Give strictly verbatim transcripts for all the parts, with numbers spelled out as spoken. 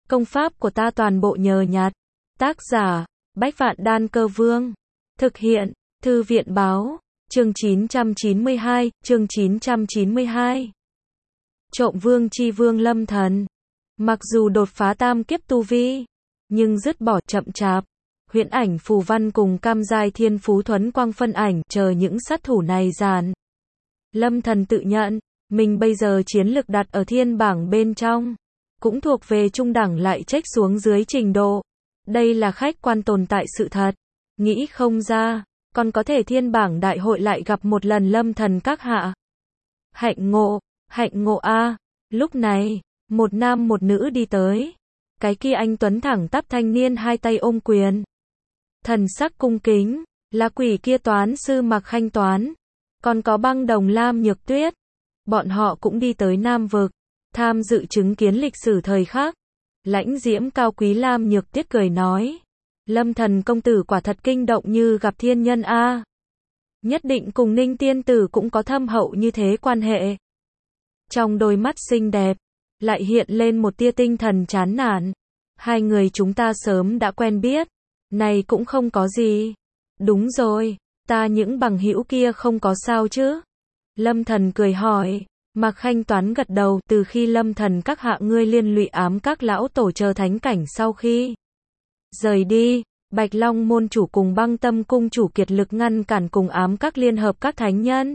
Công pháp của ta toàn bộ nhờ nhặt. Tác giả, Bách Vạn Đan Cơ Vương. Thực hiện, Thư viện Báo. Chương chín trăm chín mươi hai, chương chín trăm chín mươi hai. Trộm vương chi vương Lâm Thần. Mặc dù đột phá tam kiếp tu vi, nhưng dứt bỏ chậm chạp. Huyễn ảnh phù văn cùng cam giai thiên phú thuấn quang phân ảnh chờ những sát thủ này dàn. Lâm Thần tự nhận, mình bây giờ chiến lực đặt ở thiên bảng bên trong, cũng thuộc về trung đẳng lại chếch xuống dưới trình độ. Đây là khách quan tồn tại sự thật. Nghĩ không ra, còn có thể thiên bảng đại hội lại gặp một lần Lâm Thần các hạ. Hạnh ngộ, hạnh ngộ a. Lúc này, một nam một nữ đi tới. Cái kia anh tuấn thẳng tắp thanh niên hai tay ôm quyền. Thần sắc cung kính, là quỷ kia toán sư Mạc Khanh Toán. Còn có băng đồng Lam Nhược Tuyết. Bọn họ cũng đi tới Nam Vực, tham dự chứng kiến lịch sử thời khắc. Lãnh diễm cao quý Lam Nhược Tuyết cười nói. Lâm Thần công tử quả thật kinh động như gặp thiên nhân a. Nhất định cùng Ninh tiên tử cũng có thâm hậu như thế quan hệ. Trong đôi mắt xinh đẹp, lại hiện lên một tia tinh thần chán nản. Hai người chúng ta sớm đã quen biết. Này cũng không có gì. Đúng rồi, ta những bằng hữu kia không có sao chứ? Lâm Thần cười hỏi. Mạc Khanh Toán gật đầu, từ khi Lâm Thần các hạ ngươi liên lụy ám các lão tổ chờ thánh cảnh sau khi rời đi, Bạch Long môn chủ cùng Băng Tâm cung chủ kiệt lực ngăn cản cùng ám các liên hợp các thánh nhân.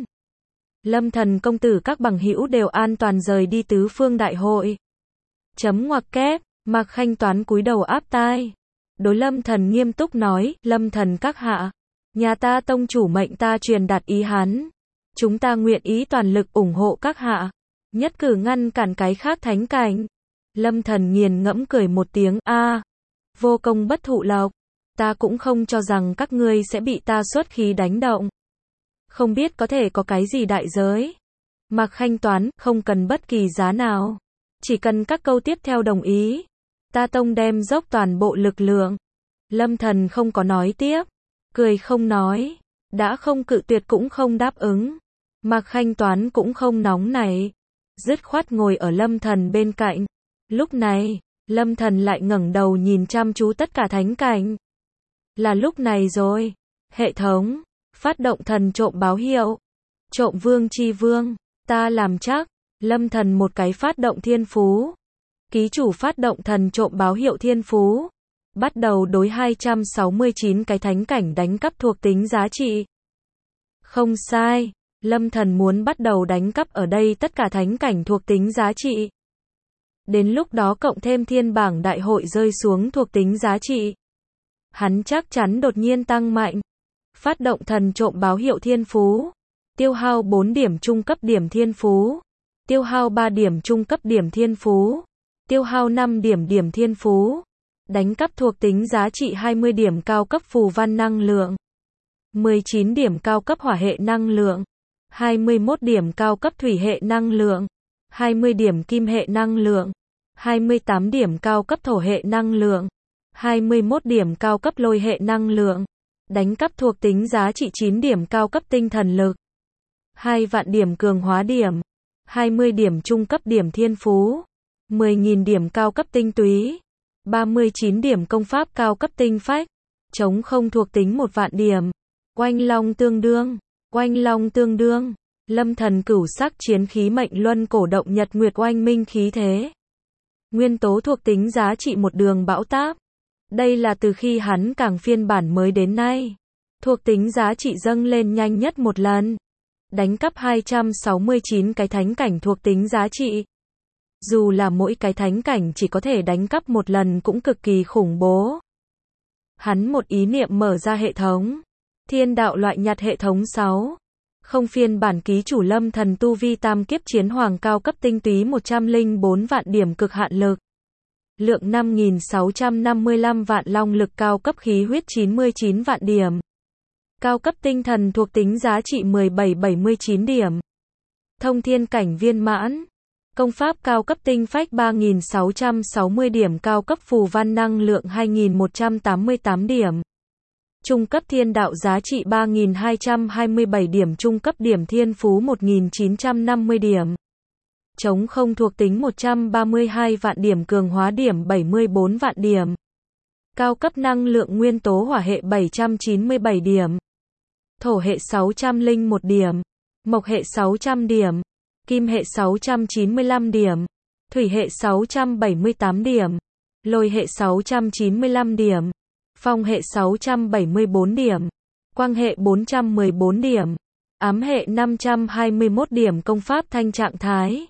Lâm Thần công tử các bằng hữu đều an toàn rời đi tứ phương đại hội. Chấm ngoặc kép, Mạc Khanh Toán cúi đầu áp tai. Đối Lâm Thần nghiêm túc nói, Lâm Thần các hạ, nhà ta tông chủ mệnh ta truyền đạt ý hắn. Chúng ta nguyện ý toàn lực ủng hộ các hạ, nhất cử ngăn cản cái khác thánh cảnh. Lâm Thần nghiền ngẫm cười một tiếng, a, vô công bất thụ lộc, ta cũng không cho rằng các ngươi sẽ bị ta xuất khí đánh động. Không biết có thể có cái gì đại giới. Mạc Khanh Toán, không cần bất kỳ giá nào, chỉ cần các câu tiếp theo đồng ý, ta tông đem dốc toàn bộ lực lượng. Lâm Thần không có nói tiếp, cười không nói, đã không cự tuyệt cũng không đáp ứng. Mạc Khanh Toán cũng không nóng nảy, dứt khoát ngồi ở Lâm Thần bên cạnh. Lúc này, Lâm Thần lại ngẩng đầu nhìn chăm chú tất cả thánh cảnh. Là lúc này rồi. Hệ thống, phát động thần trộm báo hiệu. Trộm vương chi vương, ta làm chắc. Lâm Thần một cái phát động thiên phú. Ký chủ phát động thần trộm báo hiệu thiên phú. Bắt đầu đối hai trăm sáu mươi chín cái thánh cảnh đánh cắp thuộc tính giá trị. Không sai. Lâm Thần muốn bắt đầu đánh cắp ở đây tất cả thánh cảnh thuộc tính giá trị. Đến lúc đó cộng thêm thiên bảng đại hội rơi xuống thuộc tính giá trị, hắn chắc chắn đột nhiên tăng mạnh. Phát động thần trộm báo hiệu thiên phú. Tiêu hao bốn điểm trung cấp điểm thiên phú. Tiêu hao ba điểm trung cấp điểm thiên phú. Tiêu hao năm điểm điểm thiên phú. Đánh cắp thuộc tính giá trị hai mươi điểm cao cấp phù văn năng lượng. mười chín điểm cao cấp hỏa hệ năng lượng. hai mươi mốt điểm cao cấp thủy hệ năng lượng, hai mươi điểm kim hệ năng lượng, hai mươi tám điểm cao cấp thổ hệ năng lượng, hai mươi mốt điểm cao cấp lôi hệ năng lượng, đánh cắp thuộc tính giá trị chín điểm cao cấp tinh thần lực, hai vạn điểm cường hóa điểm, hai mươi điểm trung cấp điểm thiên phú, mười nghìn điểm cao cấp tinh túy, ba mươi chín điểm công pháp cao cấp tinh phách, chống không thuộc tính một vạn điểm, oanh long tương đương. Oanh long tương đương, Lâm Thần cửu sắc chiến khí mệnh luân cổ động nhật nguyệt oanh minh khí thế. Nguyên tố thuộc tính giá trị một đường bão táp. Đây là từ khi hắn càng phiên bản mới đến nay. Thuộc tính giá trị dâng lên nhanh nhất một lần. Đánh cắp hai trăm sáu mươi chín cái thánh cảnh thuộc tính giá trị. Dù là mỗi cái thánh cảnh chỉ có thể đánh cắp một lần cũng cực kỳ khủng bố. Hắn một ý niệm mở ra hệ thống. Thiên đạo loại nhặt hệ thống sáu. Không phiên bản ký chủ Lâm Thần tu vi tam kiếp chiến hoàng cao cấp tinh túy một trăm lẻ bốn vạn điểm cực hạn lực. Lượng năm nghìn sáu trăm năm mươi lăm vạn long lực cao cấp khí huyết chín mươi chín vạn điểm. Cao cấp tinh thần thuộc tính giá trị mười bảy phẩy bảy mươi chín điểm. Thông thiên cảnh viên mãn. Công pháp cao cấp tinh phách ba nghìn sáu trăm sáu mươi điểm, cao cấp phù văn năng lượng hai nghìn một trăm tám mươi tám điểm. Trung cấp thiên đạo giá trị ba nghìn hai trăm hai mươi bảy điểm, trung cấp điểm thiên phú một nghìn chín trăm năm mươi điểm. Trống không thuộc tính một trăm ba mươi hai vạn điểm, cường hóa điểm bảy mươi bốn vạn điểm. Cao cấp năng lượng nguyên tố hỏa hệ bảy trăm chín mươi bảy điểm. Thổ hệ sáu trăm lẻ một điểm. Mộc hệ sáu trăm điểm. Kim hệ sáu trăm chín mươi lăm điểm. Thủy hệ sáu trăm bảy mươi tám điểm. Lôi hệ sáu trăm chín mươi lăm điểm. Phong hệ sáu trăm bảy mươi bốn điểm. Quang hệ bốn trăm mười bốn điểm. Ám hệ năm trăm hai mươi mốt điểm. Công pháp thanh trạng thái.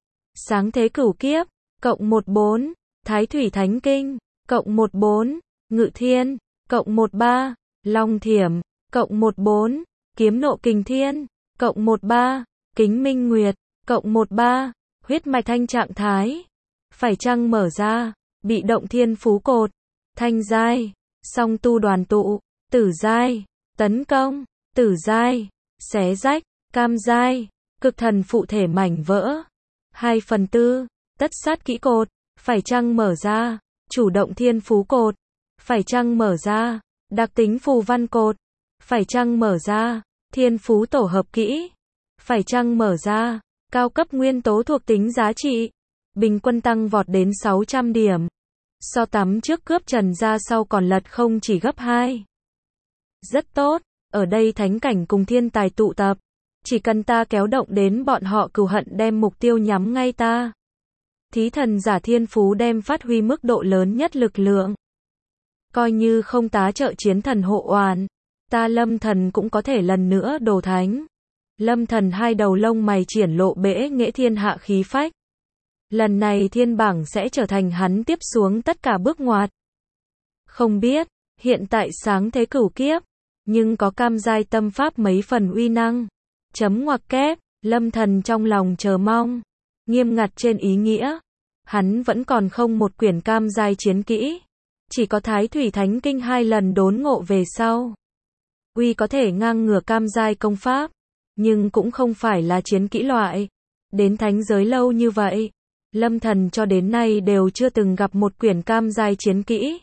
Sáng thế cửu kiếp, cộng mười bốn. Thái thủy thánh kinh, cộng mười bốn. Ngự thiên, cộng mười ba. Long thiểm, cộng mười bốn. Kiếm nộ kình thiên, cộng mười ba. Kính minh nguyệt, cộng mười ba. Huyết mạch thanh trạng thái. Phải chăng mở ra, bị động thiên phú cột. Thanh giai, song tu đoàn tụ. Tử giai, tấn công. Tử giai, xé rách. Cam giai, cực thần phụ thể mảnh vỡ. hai phần tư, tất sát kỹ cột. Phải chăng mở ra, chủ động thiên phú cột. Phải chăng mở ra, đặc tính phù văn cột. Phải chăng mở ra, thiên phú tổ hợp kỹ. Phải chăng mở ra, cao cấp nguyên tố thuộc tính giá trị. Bình quân tăng vọt đến sáu trăm điểm. So tắm trước cướp trần ra sau còn lật không chỉ gấp hai. Rất tốt, ở đây thánh cảnh cùng thiên tài tụ tập. Chỉ cần ta kéo động đến bọn họ cừu hận đem mục tiêu nhắm ngay ta. Thí thần giả thiên phú đem phát huy mức độ lớn nhất lực lượng. Coi như không tá trợ chiến thần hộ oàn, ta lâm thần cũng có thể lần nữa đồ thánh. Lâm thần hai đầu lông mày triển lộ bẽ nghệ thiên hạ khí phách. Lần này thiên bảng sẽ trở thành hắn tiếp xuống tất cả bước ngoặt. Không biết, hiện tại sáng thế cửu kiếp, nhưng có cam giai tâm pháp mấy phần uy năng. Chấm ngoặc kép, lâm thần trong lòng chờ mong. Nghiêm ngặt trên ý nghĩa, hắn vẫn còn không một quyển cam giai chiến kỹ. Chỉ có Thái Thủy Thánh Kinh hai lần đốn ngộ về sau. Uy có thể ngang ngửa cam giai công pháp, nhưng cũng không phải là chiến kỹ loại. Đến thánh giới lâu như vậy, lâm thần cho đến nay đều chưa từng gặp một quyển cam giai chiến kỹ.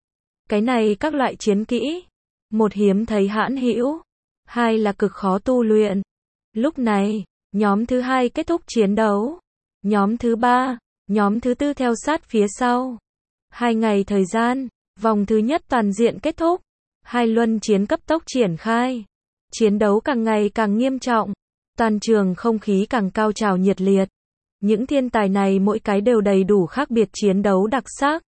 Cái này các loại chiến kỹ, một hiếm thấy hãn hữu, hai là cực khó tu luyện. Lúc này, nhóm thứ hai kết thúc chiến đấu. Nhóm thứ ba, nhóm thứ tư theo sát phía sau. Hai ngày thời gian, vòng thứ nhất toàn diện kết thúc. Hai luân chiến cấp tốc triển khai. Chiến đấu càng ngày càng nghiêm trọng. Toàn trường không khí càng cao trào nhiệt liệt. Những thiên tài này mỗi cái đều đầy đủ khác biệt chiến đấu đặc sắc.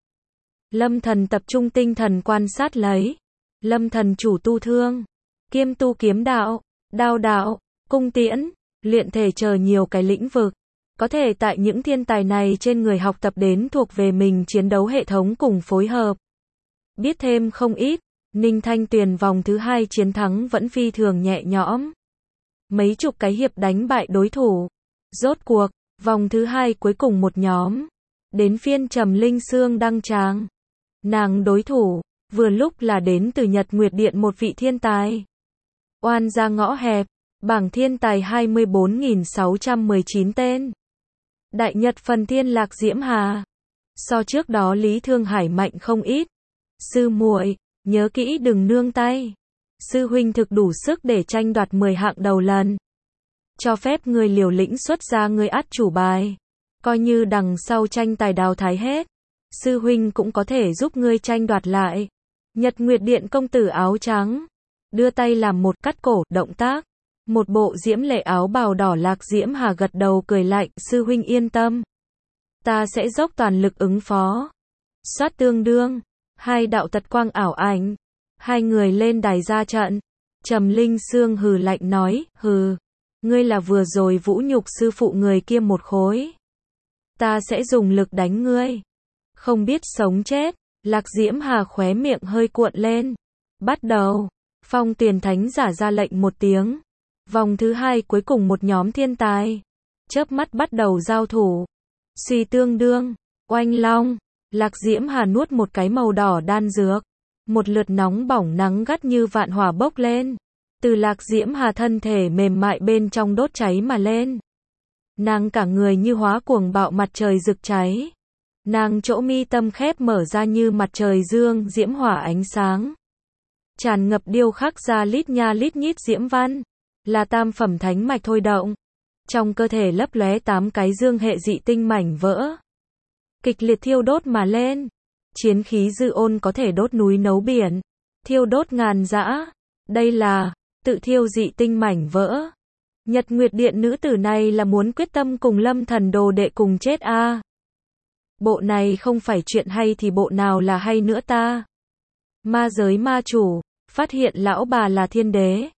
Lâm thần tập trung tinh thần quan sát lấy. Lâm thần chủ tu thương, kiêm tu kiếm đạo, đao đạo, cung tiễn, luyện thể chờ nhiều cái lĩnh vực. Có thể tại những thiên tài này trên người học tập đến thuộc về mình chiến đấu hệ thống cùng phối hợp. Biết thêm không ít, Ninh Thanh Tuyền vòng thứ hai chiến thắng vẫn phi thường nhẹ nhõm. Mấy chục cái hiệp đánh bại đối thủ. Rốt cuộc, vòng thứ hai cuối cùng một nhóm. Đến phiên Trầm Linh Sương đăng tràng. Nàng đối thủ, vừa lúc là đến từ Nhật Nguyệt Điện một vị thiên tài. Oan ra ngõ hẹp, bảng thiên tài hai mươi bốn nghìn sáu trăm mười chín tên. Đại Nhật phần thiên Lạc Diễm Hà. So trước đó Lý Thương Hải mạnh không ít. Sư muội, nhớ kỹ đừng nương tay. Sư huynh thực đủ sức để tranh đoạt mười hạng đầu lần. Cho phép người liều lĩnh xuất ra người át chủ bài. Coi như đằng sau tranh tài đào thái hết. Sư huynh cũng có thể giúp ngươi tranh đoạt lại. Nhật Nguyệt Điện công tử áo trắng. Đưa tay làm một cắt cổ, động tác. Một bộ diễm lệ áo bào đỏ Lạc Diễm Hà gật đầu cười lạnh, sư huynh yên tâm. Ta sẽ dốc toàn lực ứng phó. Xoát tương đương. Hai đạo tật quang ảo ảnh. Hai người lên đài ra trận. Trầm Linh Sương hừ lạnh nói, hừ. Ngươi là vừa rồi vũ nhục sư phụ người kia một khối. Ta sẽ dùng lực đánh ngươi. Không biết sống chết. Lạc Diễm Hà khóe miệng hơi cuộn lên. Bắt đầu. Phong Tuyền Thánh giả ra lệnh một tiếng. Vòng thứ hai cuối cùng một nhóm thiên tài. Chớp mắt bắt đầu giao thủ. Suy tương đương. Oanh long. Lạc Diễm Hà nuốt một cái màu đỏ đan dược. Một lượt nóng bỏng nắng gắt như vạn hỏa bốc lên. Từ Lạc Diễm Hà thân thể mềm mại bên trong đốt cháy mà lên. Nàng cả người như hóa cuồng bạo mặt trời rực cháy. Nàng chỗ mi tâm khép mở ra như mặt trời dương diễm hỏa ánh sáng. Tràn ngập điêu khắc ra lít nha lít nhít diễm văn. Là tam phẩm thánh mạch thôi động. Trong cơ thể lấp lóe tám cái dương hệ dị tinh mảnh vỡ, kịch liệt thiêu đốt mà lên. Chiến khí dư ôn có thể đốt núi nấu biển, thiêu đốt ngàn dã. Đây là tự thiêu dị tinh mảnh vỡ. Nhật Nguyệt Điện nữ tử này là muốn quyết tâm cùng Lâm Thần đồ đệ cùng chết a. À. Bộ này không phải chuyện hay thì bộ nào là hay nữa ta? Ma giới ma chủ, phát hiện lão bà là thiên đế.